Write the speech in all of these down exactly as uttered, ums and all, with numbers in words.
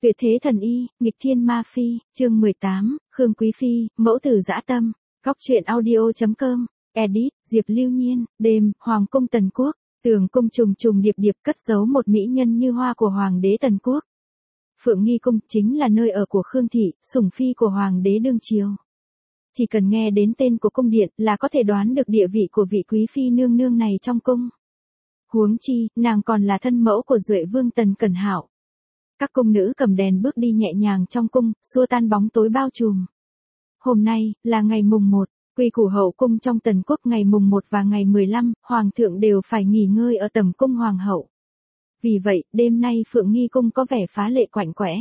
Tuyệt thế thần y, nghịch thiên ma phi, chương mười tám, Khương Quý Phi, mẫu tử dã tâm, góc truyện audio.com, edit, Diệp Lưu Nhiên, đêm, Hoàng cung Tần Quốc, tường cung trùng trùng điệp điệp cất giấu một mỹ nhân như hoa của Hoàng đế Tần Quốc. Phượng Nghi Cung chính là nơi ở của Khương Thị, sủng phi của Hoàng đế đương triều. Chỉ cần nghe đến tên của cung điện là có thể đoán được địa vị của vị quý phi nương nương này trong cung. Huống chi, nàng còn là thân mẫu của Duệ Vương Tần Cẩn Hạo. Các cung nữ cầm đèn bước đi nhẹ nhàng trong cung, xua tan bóng tối bao trùm. Hôm nay, là ngày mùng một, quy củ hậu cung trong Tần Quốc ngày mùng một và ngày mười lăm, Hoàng thượng đều phải nghỉ ngơi ở tẩm cung Hoàng hậu. Vì vậy, đêm nay Phượng Nghi Cung có vẻ phá lệ quạnh quẽ.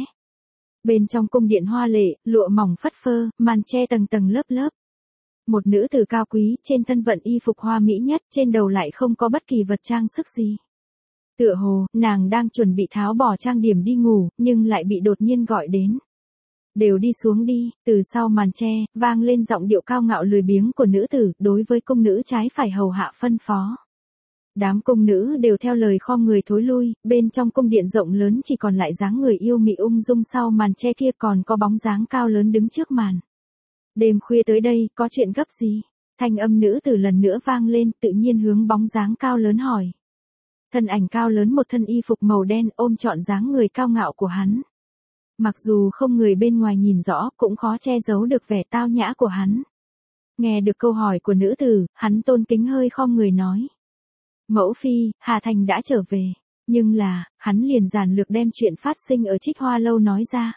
Bên trong cung điện hoa lệ, lụa mỏng phất phơ, màn che tầng tầng lớp lớp. Một nữ tử cao quý, trên thân vận y phục hoa mỹ nhất, trên đầu lại không có bất kỳ vật trang sức gì. Tựa hồ, nàng đang chuẩn bị tháo bỏ trang điểm đi ngủ, nhưng lại bị đột nhiên gọi đến. Đều đi xuống đi, từ sau màn che, vang lên giọng điệu cao ngạo lười biếng của nữ tử, đối với cung nữ trái phải hầu hạ phân phó. Đám cung nữ đều theo lời khom người thối lui, bên trong cung điện rộng lớn chỉ còn lại dáng người yêu mị ung dung, sau màn che kia còn có bóng dáng cao lớn đứng trước màn. Đêm khuya tới đây, có chuyện gấp gì? Thanh âm nữ tử lần nữa vang lên, tự nhiên hướng bóng dáng cao lớn hỏi. Thân ảnh cao lớn một thân y phục màu đen ôm trọn dáng người cao ngạo của hắn. Mặc dù không người bên ngoài nhìn rõ, cũng khó che giấu được vẻ tao nhã của hắn. Nghe được câu hỏi của nữ tử, hắn tôn kính hơi khom người nói. Mẫu phi, Hà Thành đã trở về. Nhưng là, hắn liền giản lược đem chuyện phát sinh ở Trích Hoa Lâu nói ra.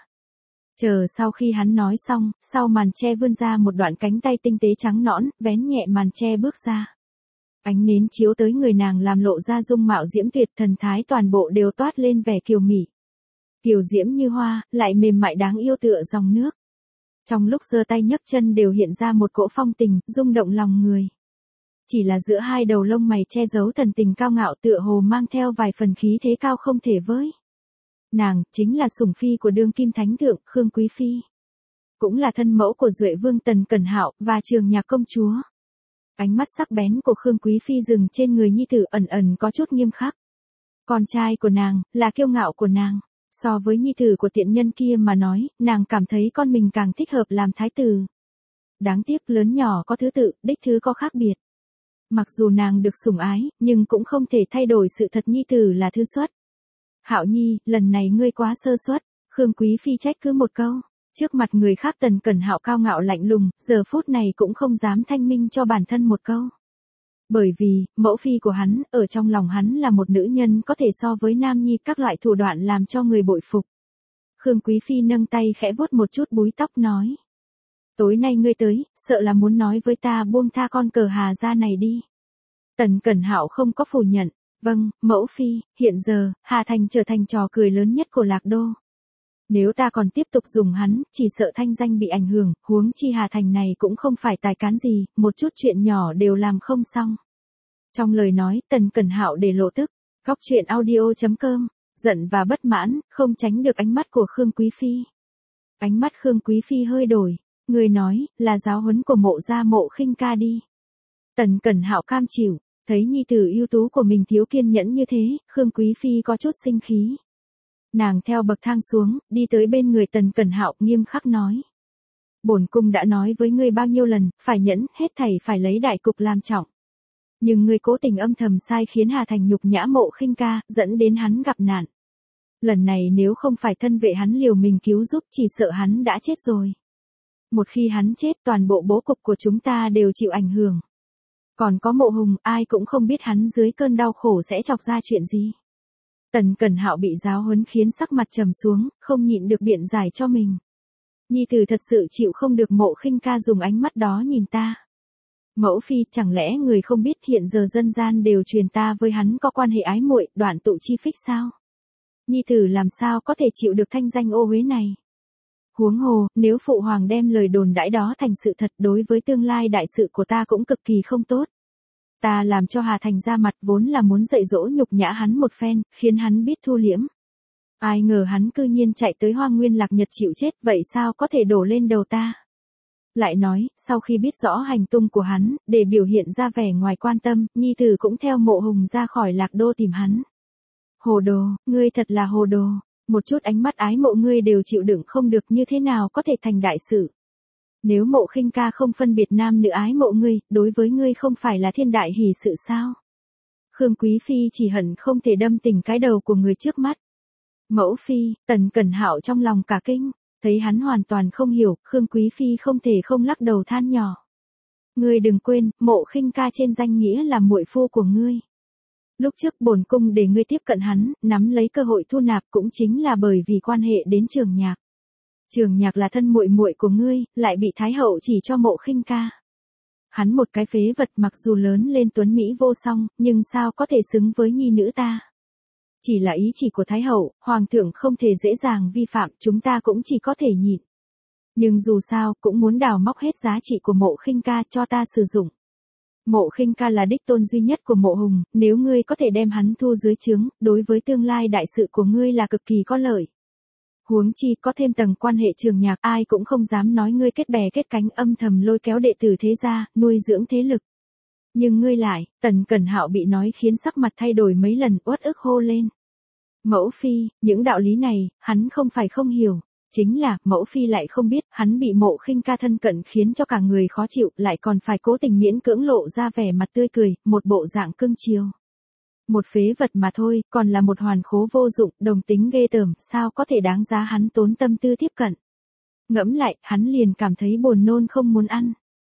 Chờ sau khi hắn nói xong, sau màn che vươn ra một đoạn cánh tay tinh tế trắng nõn, vén nhẹ màn che bước ra. Ánh nến chiếu tới người nàng làm lộ ra dung mạo diễm tuyệt, thần thái toàn bộ đều toát lên vẻ kiều mị. Kiều diễm như hoa, lại mềm mại đáng yêu tựa dòng nước. Trong lúc giơ tay nhấc chân đều hiện ra một cỗ phong tình, rung động lòng người. Chỉ là giữa hai đầu lông mày che giấu thần tình cao ngạo tựa hồ mang theo vài phần khí thế cao không thể với. Nàng, chính là sủng phi của đương kim thánh thượng, Khương Quý Phi. Cũng là thân mẫu của Duệ Vương Tần Cẩn Hạo, và Trường Nhạc công chúa. Ánh mắt sắc bén của Khương Quý Phi dừng trên người nhi tử ẩn ẩn có chút nghiêm khắc. Con trai của nàng, là kiêu ngạo của nàng. So với nhi tử của tiện nhân kia mà nói, nàng cảm thấy con mình càng thích hợp làm thái tử. Đáng tiếc lớn nhỏ có thứ tự, đích thứ có khác biệt. Mặc dù nàng được sủng ái, nhưng cũng không thể thay đổi sự thật nhi tử là thư xuất. Hạo nhi, lần này ngươi quá sơ suất, Khương Quý Phi trách cứ một câu. Trước mặt người khác Tần Cẩn Hạo cao ngạo lạnh lùng, giờ phút này cũng không dám thanh minh cho bản thân một câu. Bởi vì, mẫu phi của hắn, ở trong lòng hắn là một nữ nhân có thể so với nam nhi các loại thủ đoạn làm cho người bội phục. Khương Quý Phi nâng tay khẽ vuốt một chút búi tóc nói. Tối nay ngươi tới, sợ là muốn nói với ta buông tha con cờ Hà gia này đi. Tần Cẩn Hạo không có phủ nhận. Vâng, mẫu phi, hiện giờ, Hà Thành trở thành trò cười lớn nhất của Lạc Đô. Nếu ta còn tiếp tục dùng hắn, chỉ sợ thanh danh bị ảnh hưởng, huống chi Hà Thành này cũng không phải tài cán gì, một chút chuyện nhỏ đều làm không xong. Trong lời nói, Tần Cẩn Hạo để lộ tức, góc truyện audio.com, giận và bất mãn, không tránh được ánh mắt của Khương Quý Phi. Ánh mắt Khương Quý Phi hơi đổi, người nói, là giáo huấn của mộ gia Mộ Khinh Ca đi. Tần Cẩn Hạo cam chịu, thấy nhi tử ưu tú của mình thiếu kiên nhẫn như thế, Khương Quý Phi có chút sinh khí. Nàng theo bậc thang xuống, đi tới bên người Tần Cẩn Hạo, nghiêm khắc nói. Bổn cung đã nói với ngươi bao nhiêu lần, phải nhẫn, hết thảy phải lấy đại cục làm trọng. Nhưng ngươi cố tình âm thầm sai khiến Hà Thành nhục nhã Mộ Khinh Ca, dẫn đến hắn gặp nạn. Lần này nếu không phải thân vệ hắn liều mình cứu giúp, chỉ sợ hắn đã chết rồi. Một khi hắn chết, toàn bộ bố cục của chúng ta đều chịu ảnh hưởng. Còn có Mộ Hùng, ai cũng không biết hắn dưới cơn đau khổ sẽ chọc ra chuyện gì. Tần Cẩn Hạo bị giáo huấn khiến sắc mặt trầm xuống, không nhịn được biện giải cho mình. Nhi tử thật sự chịu không được Mộ Khinh Ca dùng ánh mắt đó nhìn ta. Mẫu phi, chẳng lẽ người không biết hiện giờ dân gian đều truyền ta với hắn có quan hệ ái muội, đoạn tụ chi phích sao? Nhi tử làm sao có thể chịu được thanh danh ô uế này? Huống hồ, nếu phụ hoàng đem lời đồn đãi đó thành sự thật, đối với tương lai đại sự của ta cũng cực kỳ không tốt. Ta làm cho Hà Thành ra mặt vốn là muốn dạy dỗ nhục nhã hắn một phen, khiến hắn biết thu liễm. Ai ngờ hắn cư nhiên chạy tới Hoang Nguyên Lạc Nhật chịu chết, vậy sao có thể đổ lên đầu ta? Lại nói, sau khi biết rõ hành tung của hắn, để biểu hiện ra vẻ ngoài quan tâm, nhi tử cũng theo Mộ Hùng ra khỏi Lạc Đô tìm hắn. Hồ đồ, ngươi thật là hồ đồ. Một chút ánh mắt ái mộ ngươi đều chịu đựng không được, như thế nào có thể thành đại sự. Nếu Mộ Khinh ca không phân biệt nam nữ ái mộ ngươi, đối với ngươi không phải là thiên đại hỷ sự sao? Khương Quý Phi chỉ hận không thể đâm tỉnh cái đầu của người trước mắt. Mẫu phi, Tần Cẩn Hạo trong lòng cả kinh, thấy hắn hoàn toàn không hiểu, Khương Quý Phi không thể không lắc đầu than nhỏ. Ngươi đừng quên, Mộ Khinh ca trên danh nghĩa là muội phu của ngươi. Lúc trước bổn cung để ngươi tiếp cận hắn, nắm lấy cơ hội thu nạp cũng chính là bởi vì quan hệ đến Trường Nhạc. Trường Nhạc là thân muội muội của ngươi, lại bị Thái hậu chỉ cho Mộ Khinh ca. Hắn một cái phế vật mặc dù lớn lên tuấn mỹ vô song, nhưng sao có thể xứng với nhi nữ ta. Chỉ là ý chỉ của Thái hậu, Hoàng thượng không thể dễ dàng vi phạm, chúng ta cũng chỉ có thể nhịn. Nhưng dù sao, cũng muốn đào móc hết giá trị của Mộ Khinh ca cho ta sử dụng. Mộ Khinh ca là đích tôn duy nhất của Mộ Hùng, nếu ngươi có thể đem hắn thu dưới trướng, đối với tương lai đại sự của ngươi là cực kỳ có lợi. Huống chi có thêm tầng quan hệ Trường Nhạc, ai cũng không dám nói ngươi kết bè kết cánh âm thầm lôi kéo đệ tử thế gia, nuôi dưỡng thế lực. Nhưng ngươi lại, Tần Cẩn Hạo bị nói khiến sắc mặt thay đổi mấy lần, uất ức hô lên. Mẫu phi, những đạo lý này, hắn không phải không hiểu, chính là, mẫu phi lại không biết, hắn bị Mộ Khinh ca thân cận khiến cho cả người khó chịu, lại còn phải cố tình miễn cưỡng lộ ra vẻ mặt tươi cười, một bộ dạng cưng chiều. Một phế vật mà thôi, còn là một hoàn khố vô dụng, đồng tính ghê tởm, sao có thể đáng giá hắn tốn tâm tư tiếp cận. Ngẫm lại, hắn liền cảm thấy buồn nôn không muốn ăn.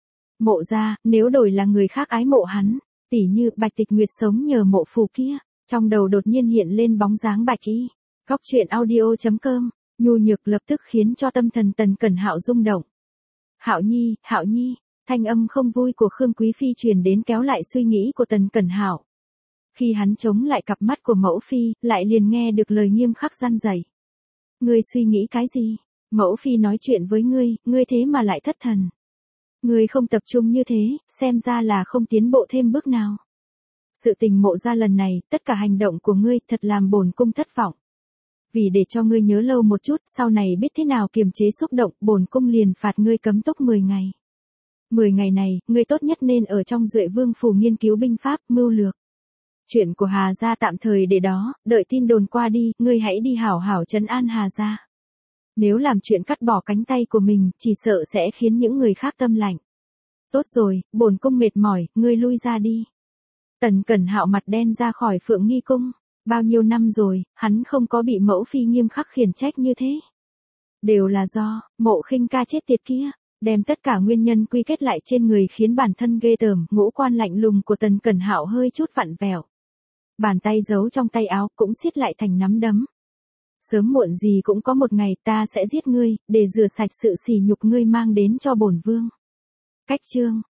Mộ gia, nếu đổi là người khác ái mộ hắn, tỉ như Bạch Tịch Nguyệt sống nhờ Mộ Phù kia, trong đầu đột nhiên hiện lên bóng dáng Bạch Y. Góc truyện audio chấm com, nhu nhược lập tức khiến cho tâm thần Tần Cẩn Hạo rung động. Hạo Nhi, Hạo Nhi, thanh âm không vui của Khương Quý Phi truyền đến kéo lại suy nghĩ của Tần Cẩn Hạo. Khi hắn chống lại cặp mắt của mẫu phi, lại liền nghe được lời nghiêm khắc răn dày. Ngươi suy nghĩ cái gì? Mẫu phi nói chuyện với ngươi, ngươi thế mà lại thất thần. Ngươi không tập trung như thế, xem ra là không tiến bộ thêm bước nào. Sự tình Mộ gia lần này, tất cả hành động của ngươi thật làm bổn cung thất vọng. Vì để cho ngươi nhớ lâu một chút, sau này biết thế nào kiềm chế xúc động, bổn cung liền phạt ngươi cấm túc mười ngày. mười ngày này, ngươi tốt nhất nên ở trong Duệ Vương phủ nghiên cứu binh pháp, mưu lược. Chuyện của Hà gia tạm thời để đó, đợi tin đồn qua đi, ngươi hãy đi hảo hảo trấn an Hà gia. Nếu làm chuyện cắt bỏ cánh tay của mình, chỉ sợ sẽ khiến những người khác tâm lạnh. Tốt rồi, bổn cung mệt mỏi, ngươi lui ra đi. Tần Cẩn Hạo mặt đen ra khỏi Phượng Nghi cung. Bao nhiêu năm rồi, hắn không có bị mẫu phi nghiêm khắc khiển trách như thế. Đều là do, Mộ Khinh ca chết tiệt kia, đem tất cả nguyên nhân quy kết lại trên người khiến bản thân ghê tởm, ngũ quan lạnh lùng của Tần Cẩn Hạo hơi chút vặn vẹo. Bàn tay giấu trong tay áo cũng siết lại thành nắm đấm. Sớm muộn gì cũng có một ngày ta sẽ giết ngươi, để rửa sạch sự sỉ nhục ngươi mang đến cho bổn vương. Cách chương